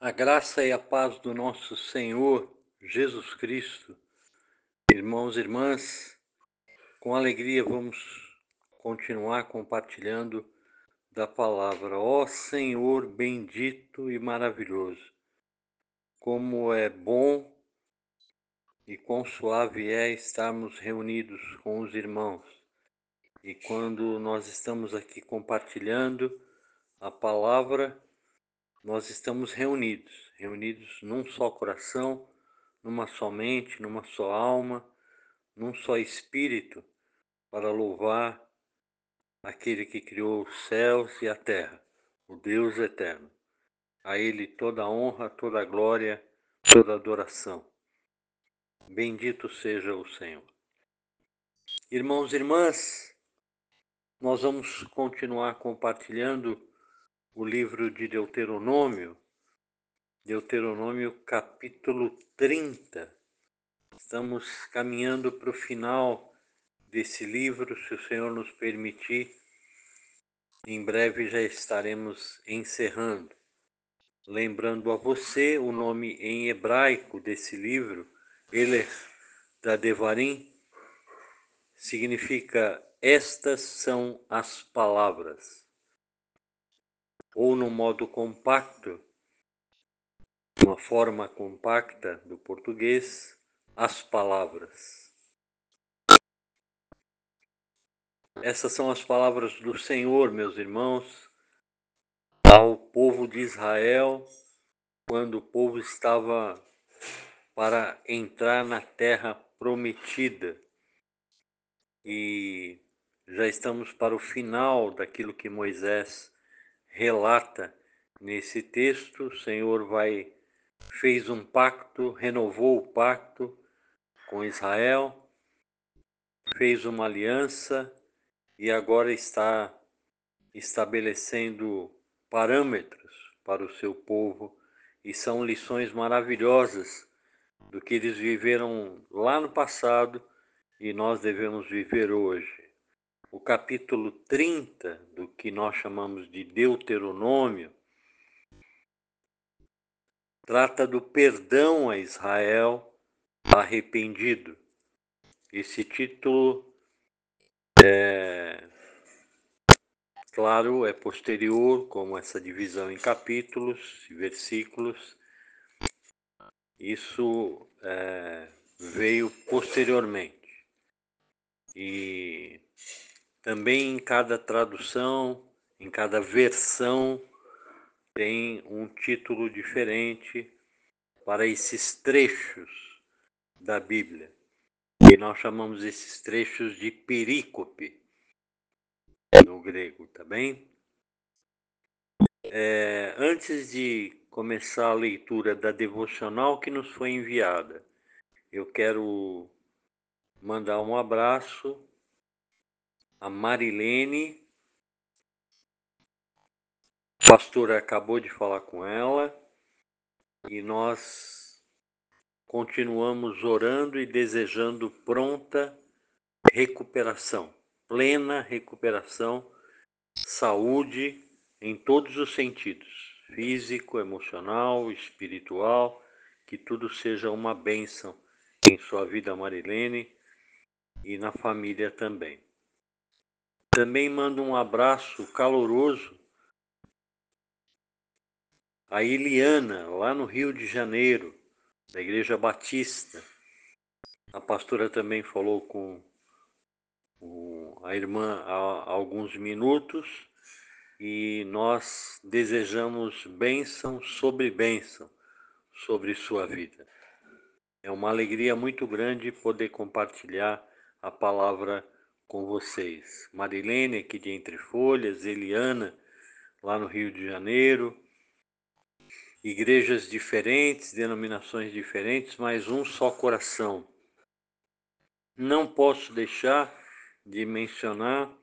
A graça e a paz do nosso Senhor Jesus Cristo. Irmãos e irmãs, com alegria vamos continuar compartilhando da palavra. Ó Senhor bendito e maravilhoso, como é bom e quão suave é estarmos reunidos com os irmãos. E quando nós estamos aqui compartilhando a palavra, nós estamos reunidos num só coração, numa só mente, numa só alma, num só espírito, para louvar aquele que criou os céus e a terra, o Deus eterno. A Ele toda a honra, toda a glória, toda a adoração. Bendito seja o Senhor. Irmãos e irmãs, nós vamos continuar compartilhando o livro de Deuteronômio, capítulo 30. Estamos caminhando para o final desse livro, se o Senhor nos permitir. Em breve já estaremos encerrando. Lembrando a você o nome em hebraico desse livro, Eler da Devarim, significa estas são as palavras. Ou no modo compacto, uma forma compacta do português, as palavras. Essas são as palavras do Senhor, meus irmãos, ao povo de Israel, quando o povo estava para entrar na terra prometida. E já estamos para o final daquilo que Moisés relata nesse texto. O Senhor fez um pacto, renovou o pacto com Israel, fez uma aliança e agora está estabelecendo parâmetros para o seu povo, e são lições maravilhosas do que eles viveram lá no passado e nós devemos viver hoje. O capítulo 30 do que nós chamamos de Deuteronômio trata do perdão a Israel arrependido. Esse título claro, é posterior, como essa divisão em capítulos e versículos. Isso veio posteriormente. E também em cada tradução, em cada versão, tem um título diferente para esses trechos da Bíblia. E nós chamamos esses trechos de perícope no grego, tá bem? Antes de começar a leitura da devocional que nos foi enviada, eu quero mandar um abraço a Marilene. A pastora acabou de falar com ela e nós continuamos orando e desejando pronta recuperação, plena recuperação, saúde em todos os sentidos, físico, emocional, espiritual, que tudo seja uma bênção em sua vida, Marilene, e na família também. Também mando um abraço caloroso a Eliana, lá no Rio de Janeiro, da Igreja Batista. A pastora também falou com a irmã há alguns minutos e nós desejamos bênção sobre sua vida. É uma alegria muito grande poder compartilhar a palavra com vocês. Marilene, aqui de Entre Folhas, Eliana, lá no Rio de Janeiro, igrejas diferentes, denominações diferentes, mas um só coração. Não posso deixar de mencionar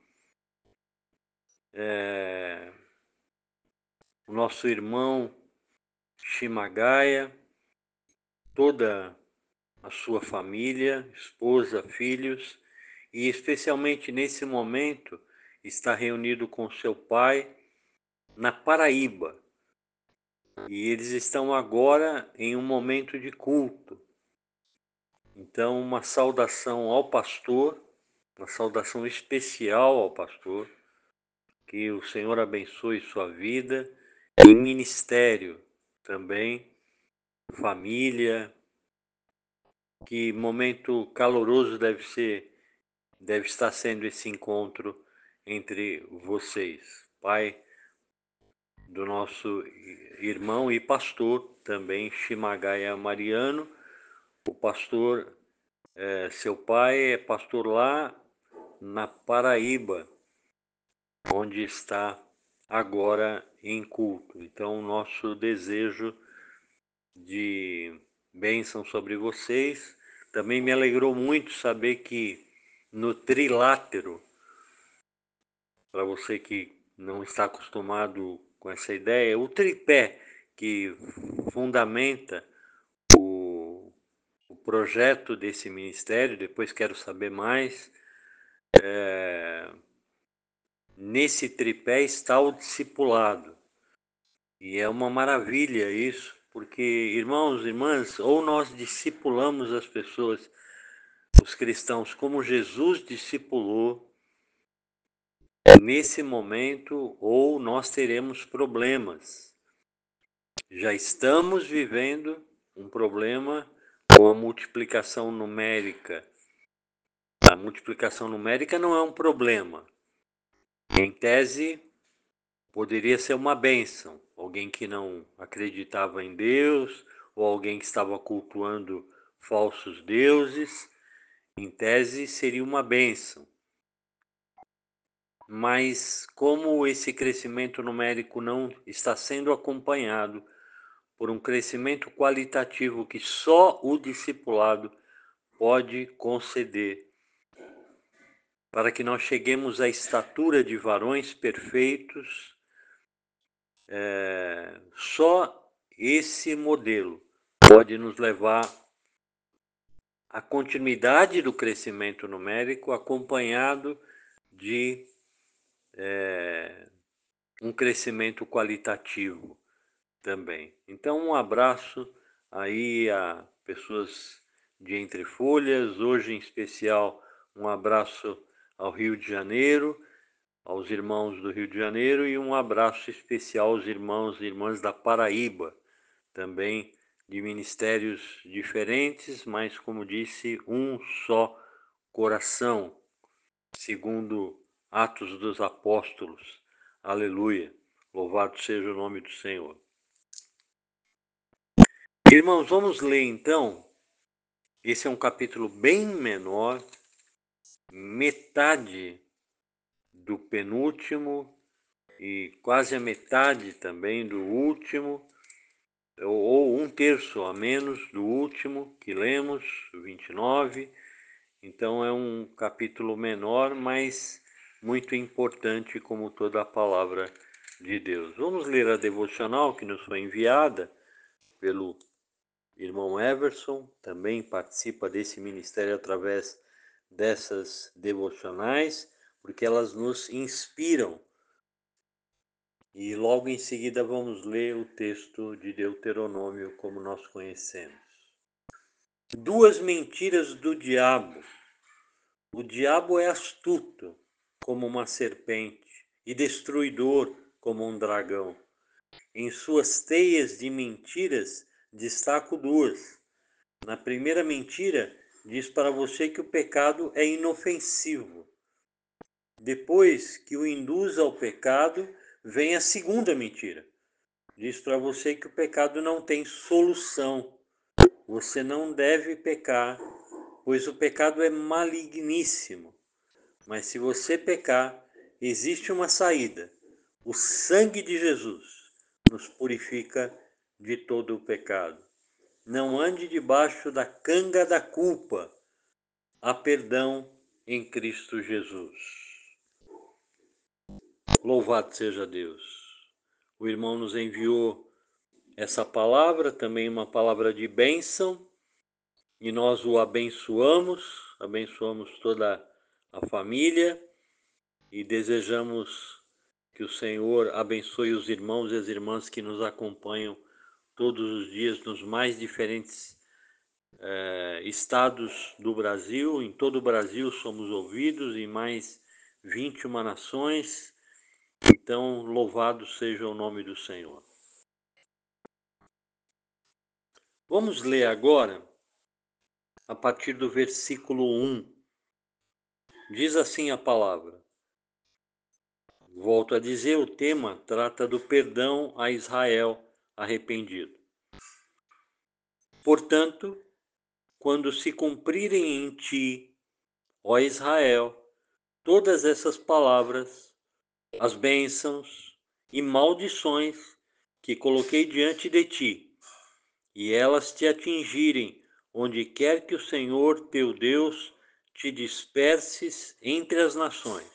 o nosso irmão Shimagaya, toda a sua família, esposa, filhos, e especialmente nesse momento está reunido com seu pai na Paraíba, e eles estão agora em um momento de culto. Então, uma saudação ao pastor, uma saudação especial ao pastor, que o Senhor abençoe sua vida, e ministério também, família, que momento caloroso deve estar sendo esse encontro entre vocês. Pai do nosso irmão e pastor também, Shimagaya Mariano, o pastor, seu pai é pastor lá na Paraíba, onde está agora em culto. Então, nosso desejo de bênção sobre vocês. Também me alegrou muito saber que no trilátero, para você que não está acostumado com essa ideia, o tripé que fundamenta o projeto desse ministério, depois quero saber mais. Nesse tripé está o discipulado. E é uma maravilha isso, porque, irmãos e irmãs, ou nós discipulamos as pessoas, os cristãos, como Jesus discipulou nesse momento, ou nós teremos problemas. Já estamos vivendo um problema com a multiplicação numérica. A multiplicação numérica não é um problema. Em tese, poderia ser uma bênção. Alguém que não acreditava em Deus, ou alguém que estava cultuando falsos deuses, em tese seria uma bênção. Mas como esse crescimento numérico não está sendo acompanhado por um crescimento qualitativo que só o discipulado pode conceder, para que nós cheguemos à estatura de varões perfeitos, só esse modelo pode nos levar à continuidade do crescimento numérico, acompanhado de um crescimento qualitativo também. Então, um abraço aí a pessoas de Entre Folhas, hoje em especial um abraço ao Rio de Janeiro, aos irmãos do Rio de Janeiro, e um abraço especial aos irmãos e irmãs da Paraíba, também de ministérios diferentes, mas, como disse, um só coração, segundo Atos dos Apóstolos. Aleluia! Louvado seja o nome do Senhor. Irmãos, vamos ler então. Esse é um capítulo bem menor, metade do penúltimo e quase a metade também do último, ou um terço a menos do último que lemos, 29. Então é um capítulo menor, mas muito importante, como toda a palavra de Deus. Vamos ler a devocional que nos foi enviada pelo irmão Everson, também participa desse ministério através dessas devocionais, porque elas nos inspiram. E logo em seguida vamos ler o texto de Deuteronômio como nós conhecemos. Duas mentiras do diabo. O diabo é astuto como uma serpente e destruidor como um dragão. Em suas teias de mentiras destaco duas. Na primeira mentira, diz para você que o pecado é inofensivo. Depois que o induz ao pecado, vem a segunda mentira. Diz para você que o pecado não tem solução. Você não deve pecar, pois o pecado é maligníssimo. Mas se você pecar, existe uma saída. O sangue de Jesus nos purifica de todo o pecado. Não ande debaixo da canga da culpa. Há perdão em Cristo Jesus. Louvado seja Deus. O irmão nos enviou essa palavra, também uma palavra de bênção, e nós o abençoamos toda a família e desejamos que o Senhor abençoe os irmãos e as irmãs que nos acompanham todos os dias nos mais diferentes estados do Brasil. Em todo o Brasil somos ouvidos, em mais 21 nações. Então, louvado seja o nome do Senhor. Vamos ler agora, a partir do versículo 1. Diz assim a palavra. Volto a dizer, o tema trata do perdão a Israel arrependido. Portanto, quando se cumprirem em ti, ó Israel, todas essas palavras, as bênçãos e maldições que coloquei diante de ti, e elas te atingirem onde quer que o Senhor teu Deus te disperses entre as nações.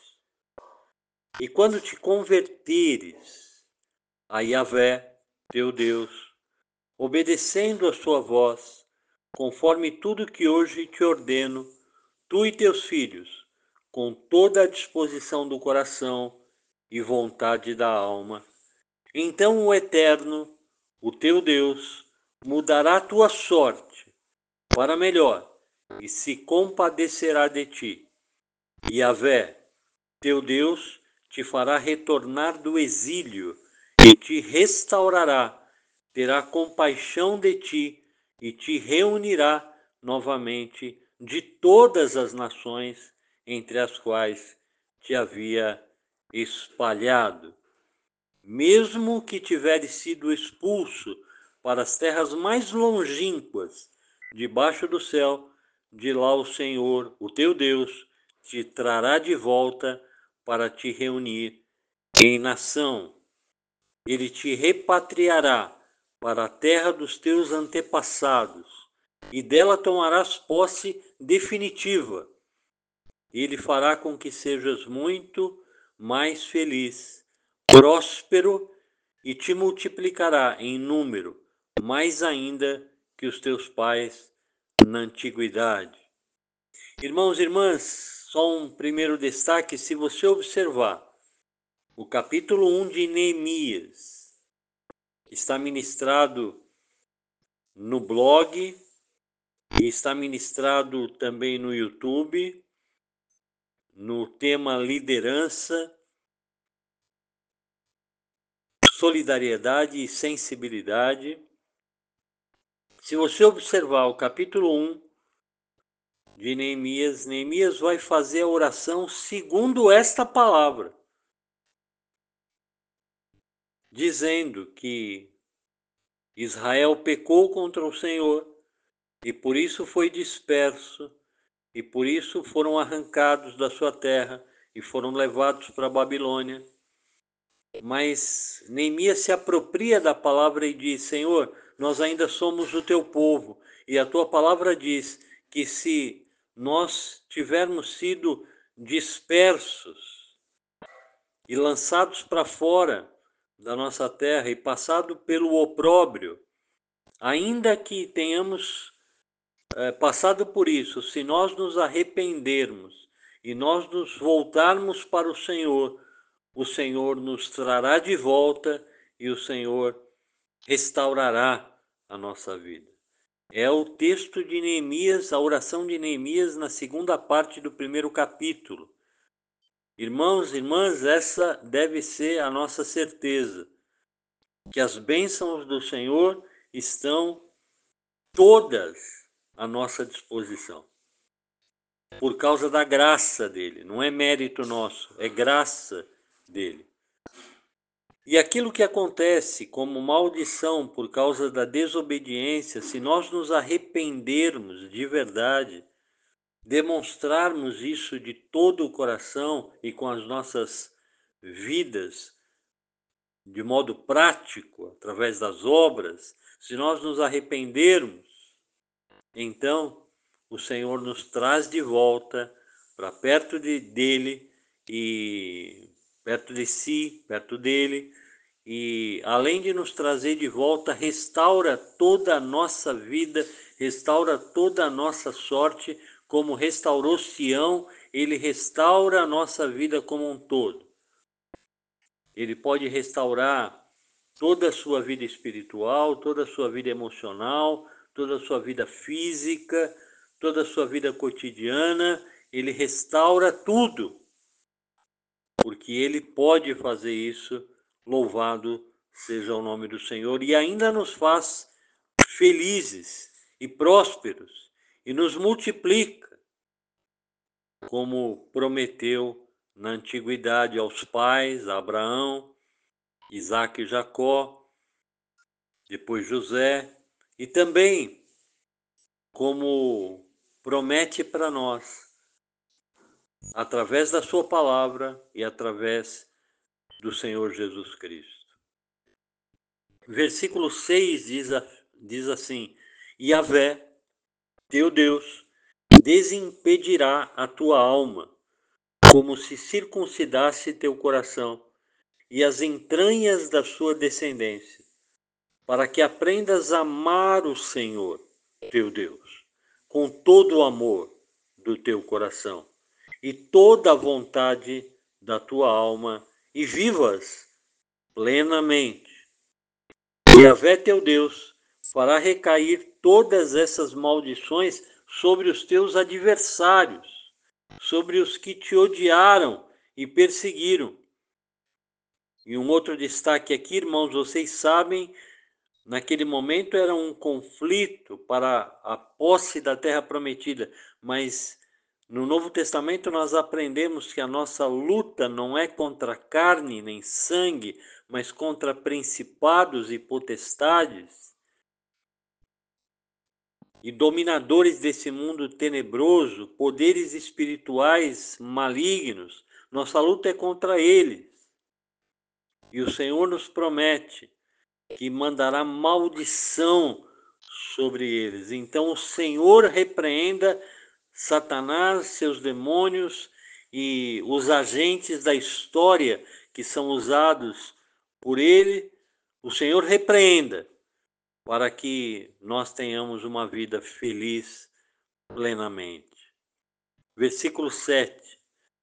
E quando te converteres a Yahvé, teu Deus, obedecendo a sua voz, conforme tudo que hoje te ordeno, tu e teus filhos, com toda a disposição do coração e vontade da alma, então o Eterno, o teu Deus, mudará a tua sorte para melhor e se compadecerá de ti. E Yahvé, teu Deus, te fará retornar do exílio e te restaurará, terá compaixão de ti e te reunirá novamente de todas as nações entre as quais te havia espalhado. Mesmo que tiveres sido expulso para as terras mais longínquas debaixo do céu, de lá o Senhor, o teu Deus, te trará de volta para te reunir em nação. Ele te repatriará para a terra dos teus antepassados, e dela tomarás posse definitiva. Ele fará com que sejas muito mais feliz, próspero, e te multiplicará em número, mais ainda que os teus pais na antiguidade. Irmãos e irmãs, só um primeiro destaque: se você observar o capítulo 1 de Neemias, está ministrado no blog e está ministrado também no YouTube, no tema liderança, solidariedade e sensibilidade. Se você observar o capítulo 1 de Neemias, Neemias vai fazer a oração segundo esta palavra, dizendo que Israel pecou contra o Senhor e por isso foi disperso, e por isso foram arrancados da sua terra e foram levados para a Babilônia. Mas Neemias se apropria da palavra e diz: Senhor, nós ainda somos o teu povo, e a tua palavra diz que se nós tivermos sido dispersos e lançados para fora da nossa terra e passado pelo opróbrio, ainda que tenhamos passado por isso, se nós nos arrependermos e nós nos voltarmos para o Senhor nos trará de volta e o Senhor restaurará a nossa vida. É o texto de Neemias, a oração de Neemias na segunda parte do primeiro capítulo. Irmãos e irmãs, essa deve ser a nossa certeza, que as bênçãos do Senhor estão todas à nossa disposição, por causa da graça dele. Não é mérito nosso, é graça dele. E aquilo que acontece como maldição por causa da desobediência, se nós nos arrependermos de verdade, demonstrarmos isso de todo o coração e com as nossas vidas, de modo prático, através das obras, se nós nos arrependermos, então o Senhor nos traz de volta para perto dele e perto de si, perto dele, e além de nos trazer de volta, restaura toda a nossa vida, restaura toda a nossa sorte, como restaurou Sião, ele restaura a nossa vida como um todo. Ele pode restaurar toda a sua vida espiritual, toda a sua vida emocional, toda a sua vida física, toda a sua vida cotidiana. Ele restaura tudo, porque Ele pode fazer isso. Louvado seja o nome do Senhor, e ainda nos faz felizes e prósperos, e nos multiplica, como prometeu na antiguidade aos pais, a Abraão, Isaque e Jacó, depois José, e também como promete para nós, através da sua palavra e através do Senhor Jesus Cristo. Versículo 6 diz assim: Yahvé, teu Deus, desimpedirá a tua alma, como se circuncidasse teu coração e as entranhas da sua descendência, para que aprendas a amar o Senhor, teu Deus, com todo o amor do teu coração e toda a vontade da tua alma, e vivas plenamente. Yahvé teu Deus fará recair todas essas maldições sobre os teus adversários, sobre os que te odiaram e perseguiram. E um outro destaque aqui, irmãos, vocês sabem, naquele momento era um conflito para a posse da terra prometida, mas no Novo Testamento nós aprendemos que a nossa luta não é contra carne nem sangue, mas contra principados e potestades e dominadores desse mundo tenebroso, poderes espirituais malignos. Nossa luta é contra eles. E o Senhor nos promete que mandará maldição sobre eles. Então o Senhor repreenda Satanás, seus demônios e os agentes da história que são usados por ele. O Senhor repreenda, para que nós tenhamos uma vida feliz plenamente. Versículo 7.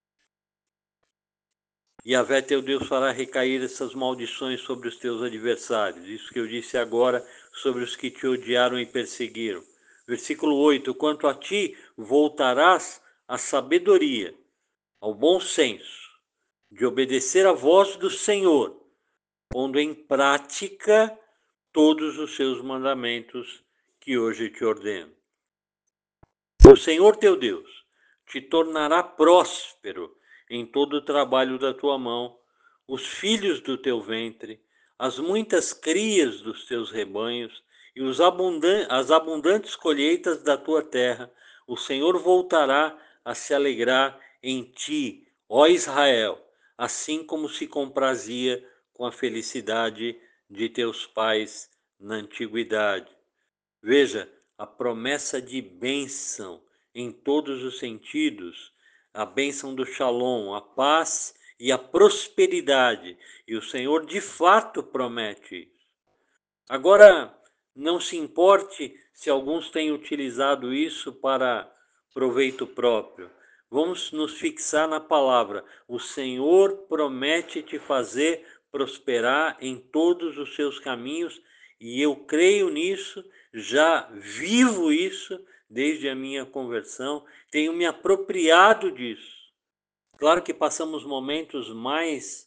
Yahvé teu Deus fará recair essas maldições sobre os teus adversários. Isso que eu disse agora sobre os que te odiaram e perseguiram. Versículo 8. Quanto a ti, voltarás à sabedoria, ao bom senso, de obedecer à voz do Senhor, pondo em prática todos os seus mandamentos que hoje te ordeno. O Senhor teu Deus te tornará próspero em todo o trabalho da tua mão, os filhos do teu ventre, as muitas crias dos teus rebanhos e as abundantes colheitas da tua terra. O Senhor voltará a se alegrar em ti, ó Israel, assim como se comprazia com a felicidade de teus pais na antiguidade. Veja, a promessa de bênção em todos os sentidos, a bênção do Shalom, a paz e a prosperidade. E o Senhor de fato promete isso. Agora, não se importe se alguns têm utilizado isso para proveito próprio. Vamos nos fixar na palavra. O Senhor promete te fazer prosperar em todos os seus caminhos, e eu creio nisso, já vivo isso desde a minha conversão, tenho me apropriado disso. Claro que passamos momentos mais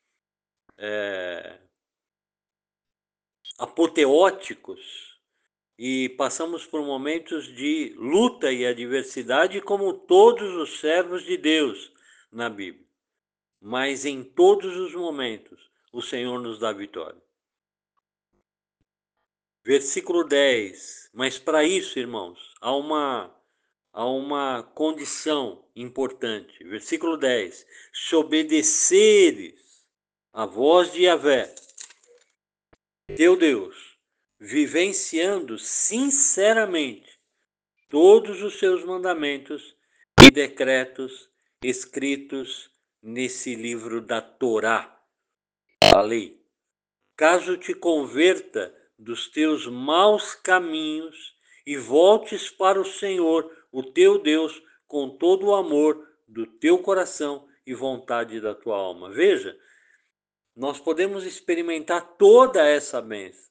apoteóticos e passamos por momentos de luta e adversidade, como todos os servos de Deus na Bíblia. Mas em todos os momentos o Senhor nos dá vitória. Versículo 10. Mas para isso, irmãos, há uma condição importante. Versículo 10. Se obedeceres à voz de Yahvé, teu Deus, vivenciando sinceramente todos os seus mandamentos e decretos escritos nesse livro da Torá, a lei. Caso te converta dos teus maus caminhos e voltes para o Senhor, o teu Deus, com todo o amor do teu coração e vontade da tua alma. Veja, nós podemos experimentar toda essa bênção,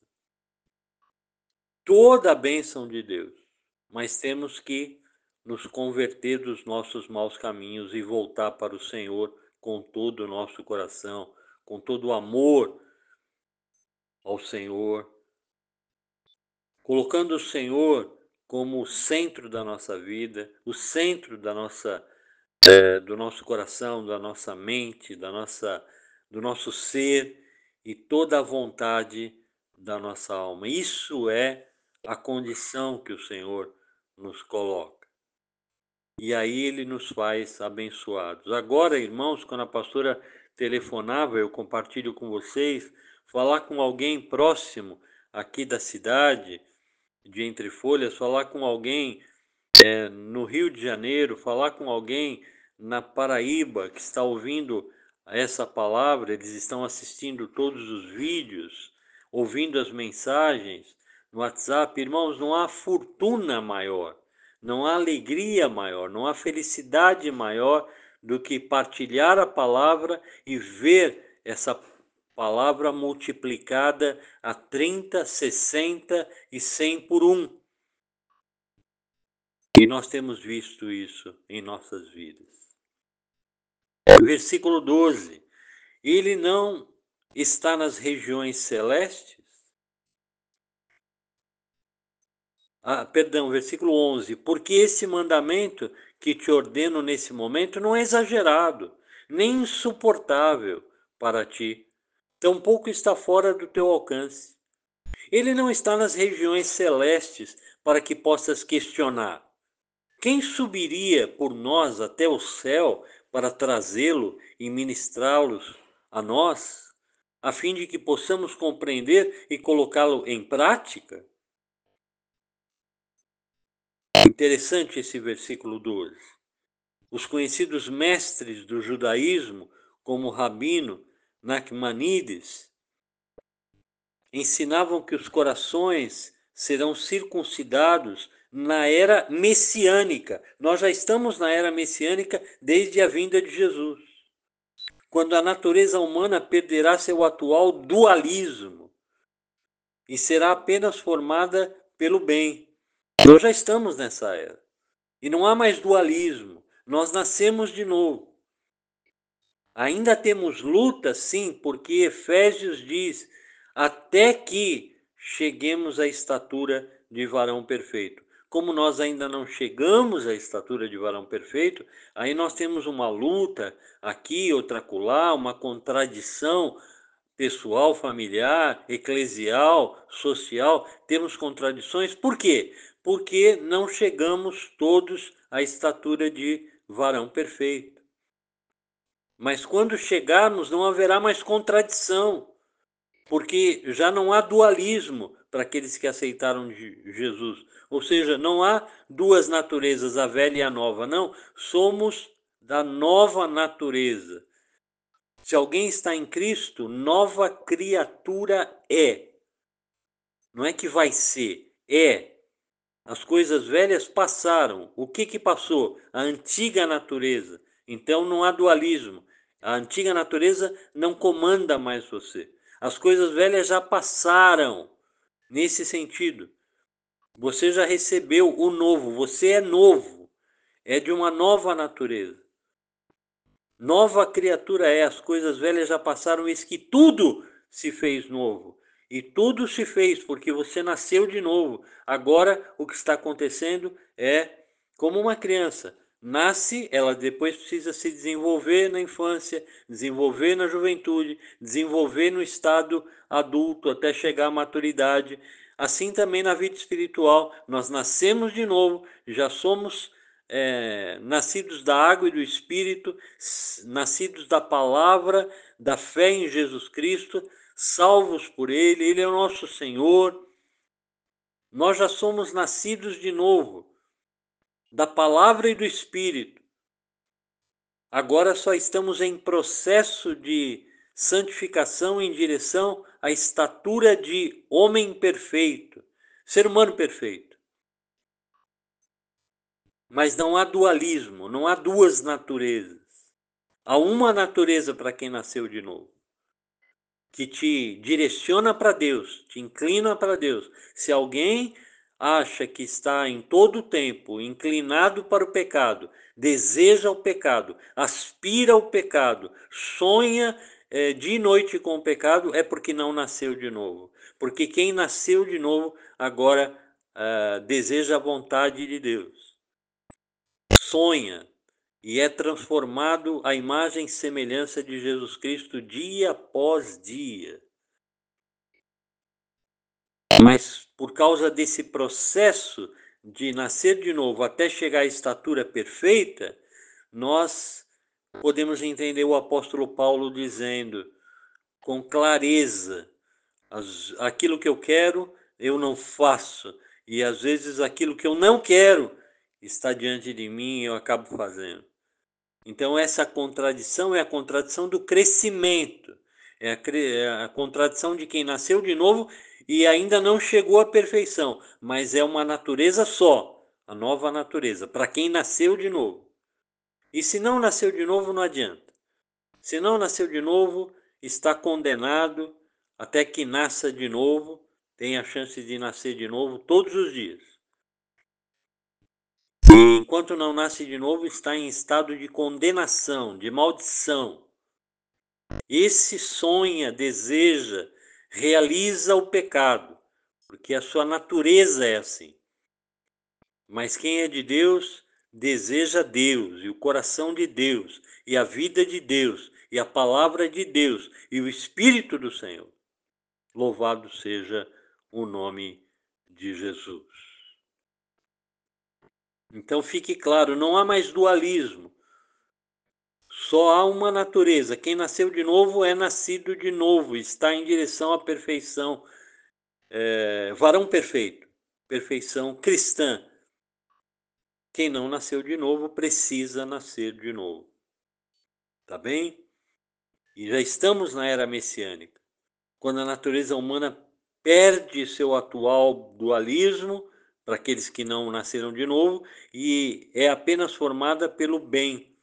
toda a bênção de Deus, mas temos que nos converter dos nossos maus caminhos e voltar para o Senhor com todo o nosso coração, com todo o amor ao Senhor, colocando o Senhor como o centro da nossa vida, o centro do nosso coração, da nossa mente, do nosso ser e toda a vontade da nossa alma. Isso é a condição que o Senhor nos coloca. E aí ele nos faz abençoados. Agora, irmãos, quando a pastora telefonava, eu compartilho com vocês, falar com alguém próximo aqui da cidade, de Entre Folhas, falar com alguém no Rio de Janeiro, falar com alguém na Paraíba que está ouvindo essa palavra, eles estão assistindo todos os vídeos, ouvindo as mensagens no WhatsApp. Irmãos, não há fortuna maior, não há alegria maior, não há felicidade maior do que partilhar a palavra e ver essa palavra multiplicada a 30, 60 e 100 por um. E nós temos visto isso em nossas vidas. Versículo 12. Ele não está nas regiões celestes? Versículo 11. Porque esse mandamento que te ordeno nesse momento não é exagerado, nem insuportável para ti. Tampouco está fora do teu alcance. Ele não está nas regiões celestes para que possas questionar. Quem subiria por nós até o céu para trazê-lo e ministrá-los a nós, a fim de que possamos compreender e colocá-lo em prática? Interessante esse versículo 12. Os conhecidos mestres do judaísmo, como Rabino Nachmanides, ensinavam que os corações serão circuncidados na era messiânica. Nós já estamos na era messiânica desde a vinda de Jesus, quando a natureza humana perderá seu atual dualismo e será apenas formada pelo bem. Nós já estamos nessa era. E não há mais dualismo. Nós nascemos de novo. Ainda temos luta, sim, porque Efésios diz: até que cheguemos à estatura de varão perfeito. Como nós ainda não chegamos à estatura de varão perfeito, aí nós temos uma luta aqui, outra acolá, uma contradição pessoal, familiar, eclesial, social. Temos contradições. Por quê? Porque não chegamos todos à estatura de varão perfeito. Mas quando chegarmos, não haverá mais contradição, porque já não há dualismo para aqueles que aceitaram Jesus. Ou seja, não há duas naturezas, a velha e a nova. Não, somos da nova natureza. Se alguém está em Cristo, nova criatura é. Não é que vai ser, é. As coisas velhas passaram. O que passou? A antiga natureza. Então não há dualismo. A antiga natureza não comanda mais você. As coisas velhas já passaram. Nesse sentido, você já recebeu o novo. Você é novo. É de uma nova natureza. Nova criatura é. As coisas velhas já passaram. Eis que tudo se fez novo. E tudo se fez porque você nasceu de novo. Agora o que está acontecendo é como uma criança. Nasce, ela depois precisa se desenvolver na infância, desenvolver na juventude, desenvolver no estado adulto até chegar à maturidade. Assim também na vida espiritual, nós nascemos de novo, já somos nascidos da água e do Espírito, nascidos da palavra, da fé em Jesus Cristo, salvos por Ele, Ele é o nosso Senhor. Nós já somos nascidos de novo, da palavra e do Espírito. Agora só estamos em processo de santificação em direção à estatura de homem perfeito, ser humano perfeito. Mas não há dualismo, não há duas naturezas. Há uma natureza para quem nasceu de novo. que te direciona para Deus, te inclina para Deus. Se alguém acha que está em todo o tempo inclinado para o pecado, deseja o pecado, aspira ao pecado, sonha dia e noite com o pecado, é porque não nasceu de novo. Porque quem nasceu de novo agora deseja a vontade de Deus. Sonha e é transformado à imagem e semelhança de Jesus Cristo dia após dia. Mas por causa desse processo de nascer de novo até chegar à estatura perfeita, nós podemos entender o apóstolo Paulo dizendo com clareza: aquilo que eu quero, eu não faço. E às vezes aquilo que eu não quero está diante de mim e eu acabo fazendo. Então essa contradição é a contradição do crescimento. É a contradição de quem nasceu de novo e ainda não chegou à perfeição. Mas é uma natureza só, a nova natureza, para quem nasceu de novo. E se não nasceu de novo, não adianta. Se não nasceu de novo, está condenado até que nasça de novo, tem a chance de nascer de novo todos os dias. E enquanto não nasce de novo, está em estado de condenação, de maldição. Esse sonha, deseja, realiza o pecado, porque a sua natureza é assim. Mas quem é de Deus, deseja Deus, e o coração de Deus, e a vida de Deus, e a palavra de Deus, e o Espírito do Senhor. Louvado seja o nome de Jesus. Então fique claro, não há mais dualismo. Só há uma natureza. Quem nasceu de novo é nascido de novo, está em direção à perfeição. Varão perfeito, perfeição cristã. Quem não nasceu de novo precisa nascer de novo. Tá bem? E já estamos na era messiânica, quando a natureza humana perde seu atual dualismo, para aqueles que não nasceram de novo, e é apenas formada pelo bem.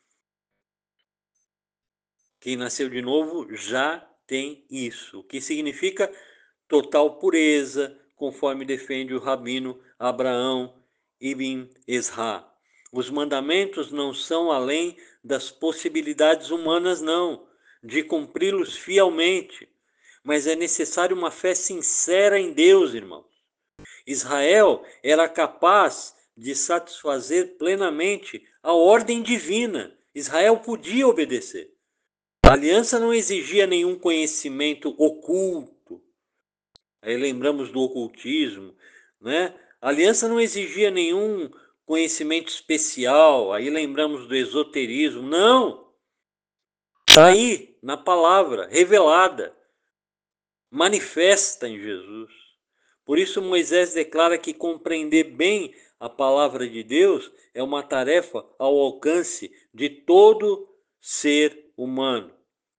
Quem nasceu de novo já tem isso, o que significa total pureza, conforme defende o rabino Abraão Ibn Ezra. Os mandamentos não são além das possibilidades humanas, não, de cumpri-los fielmente, mas é necessário uma fé sincera em Deus, irmãos. Israel era capaz de satisfazer plenamente a ordem divina. Israel podia obedecer. A aliança não exigia nenhum conhecimento oculto. Aí lembramos do ocultismo, né? A aliança não exigia nenhum conhecimento especial. Aí lembramos do esoterismo. Não! Está aí, na palavra, revelada, manifesta em Jesus. Por isso Moisés declara que compreender bem a palavra de Deus é uma tarefa ao alcance de todo ser humano.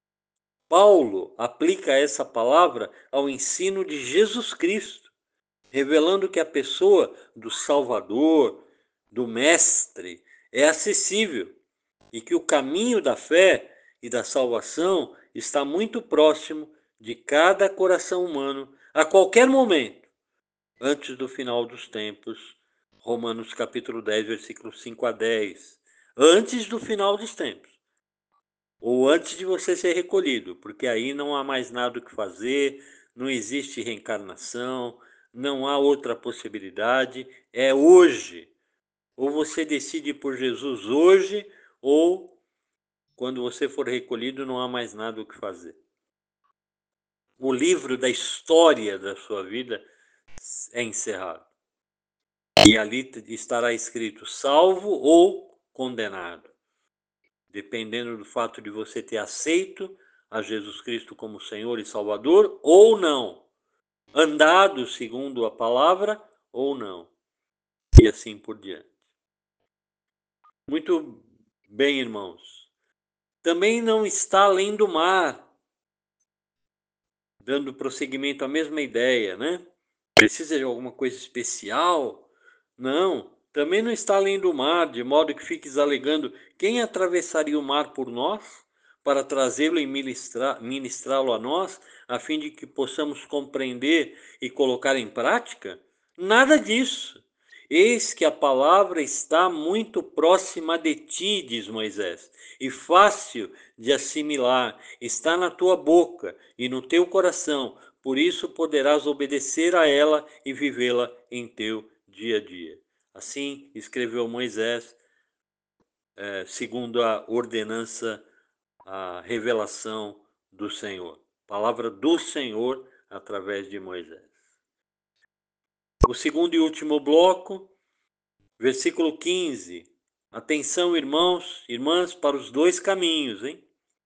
Paulo aplica essa palavra ao ensino de Jesus Cristo, revelando que a pessoa do Salvador, do Mestre, é acessível e que o caminho da fé e da salvação está muito próximo de cada coração humano a qualquer momento, antes do final dos tempos. Romanos capítulo 10, versículos 5 a 10. Antes do final dos tempos. Ou antes de você ser recolhido, porque aí não há mais nada o que fazer, não existe reencarnação, não há outra possibilidade, é hoje. Ou você decide por Jesus hoje, ou quando você for recolhido não há mais nada o que fazer. O livro da história da sua vida é encerrado. E ali estará escrito salvo ou condenado, dependendo do fato de você ter aceito a Jesus Cristo como Senhor e Salvador ou não, andado segundo a palavra ou não, e assim por diante. Muito bem, irmãos. Também não está além do mar, dando prosseguimento à mesma ideia, né? Precisa de alguma coisa especial? Não. Também não está além do mar, de modo que fiques alegando: quem atravessaria o mar por nós? para trazê-lo e ministrá-lo a nós, a fim de que possamos compreender e colocar em prática? Nada disso. Eis que a palavra está muito próxima de ti, diz Moisés, e fácil de assimilar, está na tua boca e no teu coração, por isso poderás obedecer a ela e vivê-la em teu dia a dia. Assim escreveu Moisés, segundo a ordenança, a revelação do Senhor. Palavra do Senhor através de Moisés. O segundo e último bloco, versículo 15. Atenção, irmãos, irmãs, para os dois caminhos, hein?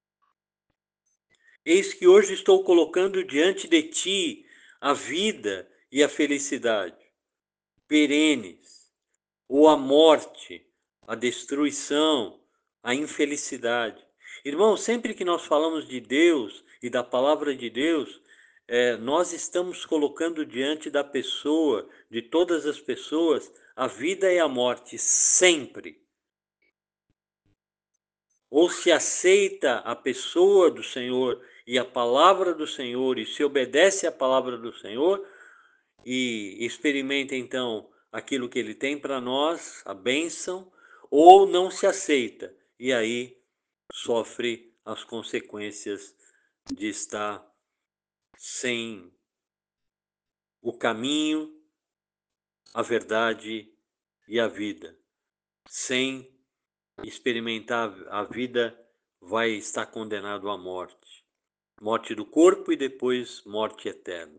Eis que hoje estou colocando diante de ti a vida e a felicidade, perenes, ou a morte, a destruição, a infelicidade. Irmãos, sempre que nós falamos de Deus e da palavra de Deus, nós estamos colocando diante da pessoa, de todas as pessoas, a vida e a morte, sempre. Ou se aceita a pessoa do Senhor e a palavra do Senhor e se obedece à palavra do Senhor e experimenta então aquilo que ele tem para nós, a bênção, ou não se aceita e aí sofre as consequências de estar sem o caminho, a verdade e a vida. Sem experimentar a vida, vai estar condenado à morte. Morte do corpo e depois morte eterna.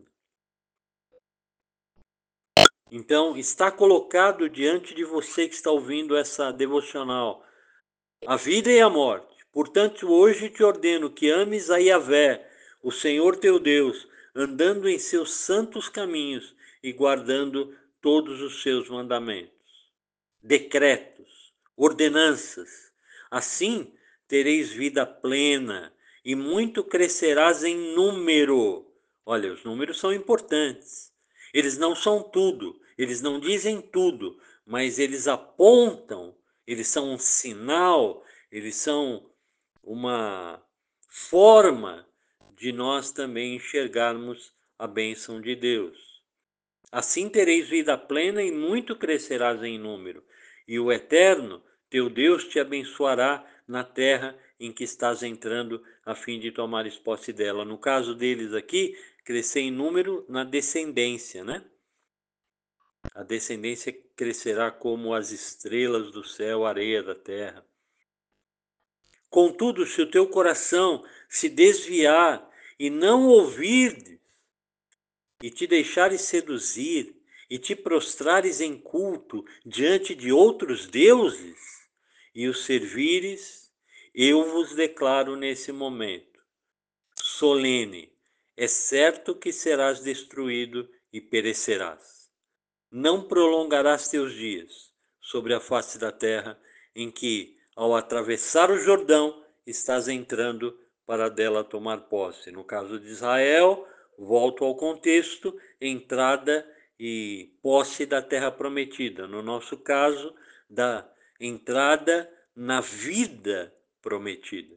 Então, está colocado diante de você que está ouvindo essa devocional, a vida e a morte. Portanto, hoje te ordeno que ames a Yahvé, o Senhor teu Deus, andando em seus santos caminhos e guardando todos os seus mandamentos, decretos, ordenanças. Assim tereis vida plena e muito crescerás em número. Olha, os números são importantes. Eles não são tudo, eles não dizem tudo, mas eles apontam, eles são um sinal, eles são uma forma de nós também enxergarmos a bênção de Deus. Assim tereis vida plena e muito crescerás em número, e o Eterno, teu Deus, te abençoará na terra em que estás entrando, a fim de tomares posse dela. No caso deles aqui, crescer em número na descendência, né? A descendência crescerá como as estrelas do céu, a areia da terra. Contudo, se o teu coração se desviar e não ouvir e te deixares seduzir, e te prostrares em culto diante de outros deuses, e os servires, eu vos declaro nesse momento, solene, é certo que serás destruído e perecerás. Não prolongarás teus dias sobre a face da terra, em que, ao atravessar o Jordão, estás entrando para dela tomar posse. No caso de Israel, volto ao contexto, entrada e posse da terra prometida. No nosso caso, da entrada na vida prometida.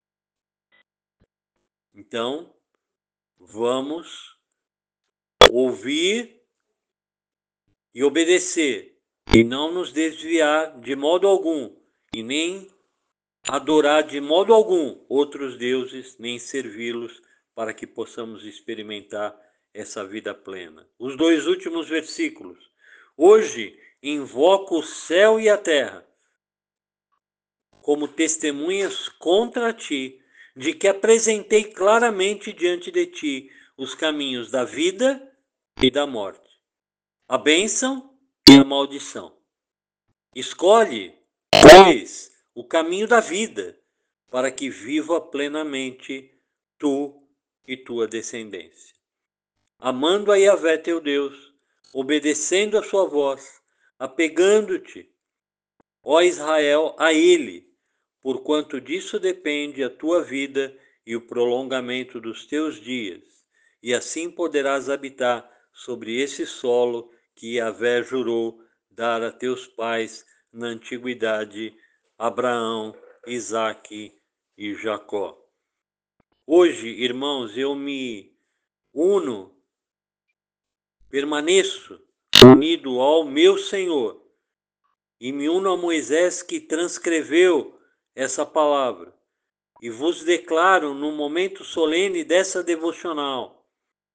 Então, vamos ouvir e obedecer, e não nos desviar de modo algum, e nem adorar de modo algum outros deuses, nem servi-los, para que possamos experimentar essa vida plena. Os dois últimos versículos. Hoje invoco o céu e a terra como testemunhas contra ti, de que apresentei claramente diante de ti os caminhos da vida e da morte, a bênção e a maldição. Escolhe, pois, o caminho da vida, para que viva plenamente tu e tua descendência. Amando a Yahvé teu Deus, obedecendo a sua voz, apegando-te, ó Israel, a ele, porquanto disso depende a tua vida e o prolongamento dos teus dias, e assim poderás habitar sobre esse solo que Yahvé jurou dar a teus pais na antiguidade, Abraão, Isaque e Jacó. Hoje, irmãos, eu me uno, permaneço unido ao meu Senhor e me uno a Moisés que transcreveu essa palavra. E vos declaro no momento solene dessa devocional.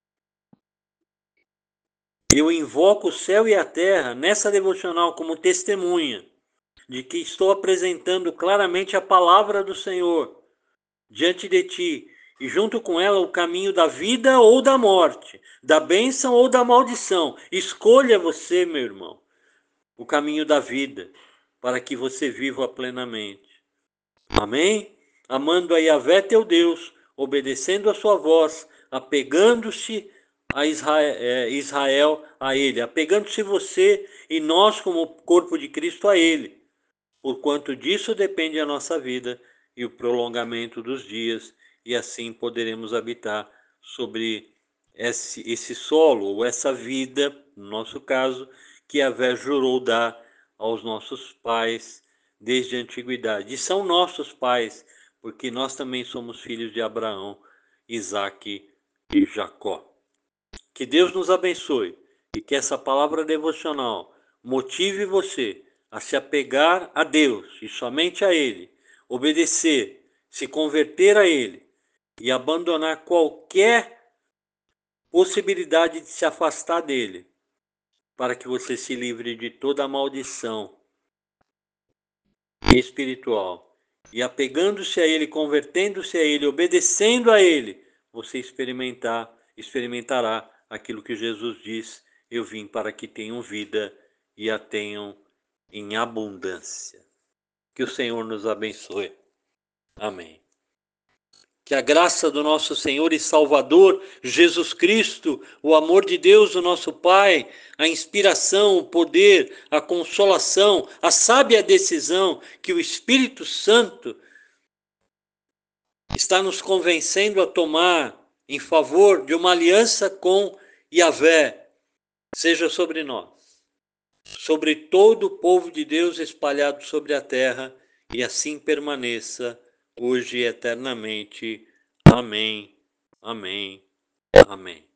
Eu invoco o céu e a terra nessa devocional como testemunha de que estou apresentando claramente a palavra do Senhor diante de ti, e junto com ela o caminho da vida ou da morte, da bênção ou da maldição. Escolha você, meu irmão, o caminho da vida, para que você viva plenamente. Amém? Amando a Yahvé teu Deus, obedecendo a sua voz, apegando-se a Israel a ele, apegando-se você e nós como corpo de Cristo a ele, porquanto disso depende a nossa vida e o prolongamento dos dias, e assim poderemos habitar sobre esse solo, ou essa vida, no nosso caso, que Yahvé jurou dar aos nossos pais desde a antiguidade. E são nossos pais, porque nós também somos filhos de Abraão, Isaque e Jacó. Que Deus nos abençoe e que essa palavra devocional motive você a se apegar a Deus e somente a Ele, obedecer, se converter a Ele e abandonar qualquer possibilidade de se afastar dele, para que você se livre de toda a maldição espiritual. E apegando-se a Ele, convertendo-se a Ele, obedecendo a Ele, você experimentará aquilo que Jesus diz: eu vim para que tenham vida e a tenham em abundância. Que o Senhor nos abençoe. Amém. Que a graça do nosso Senhor e Salvador, Jesus Cristo, o amor de Deus, o nosso Pai, a inspiração, o poder, a consolação, a sábia decisão que o Espírito Santo está nos convencendo a tomar em favor de uma aliança com Yahvé, seja sobre nós, sobre todo o povo de Deus espalhado sobre a terra, e assim permaneça hoje e eternamente. Amém, amém, amém.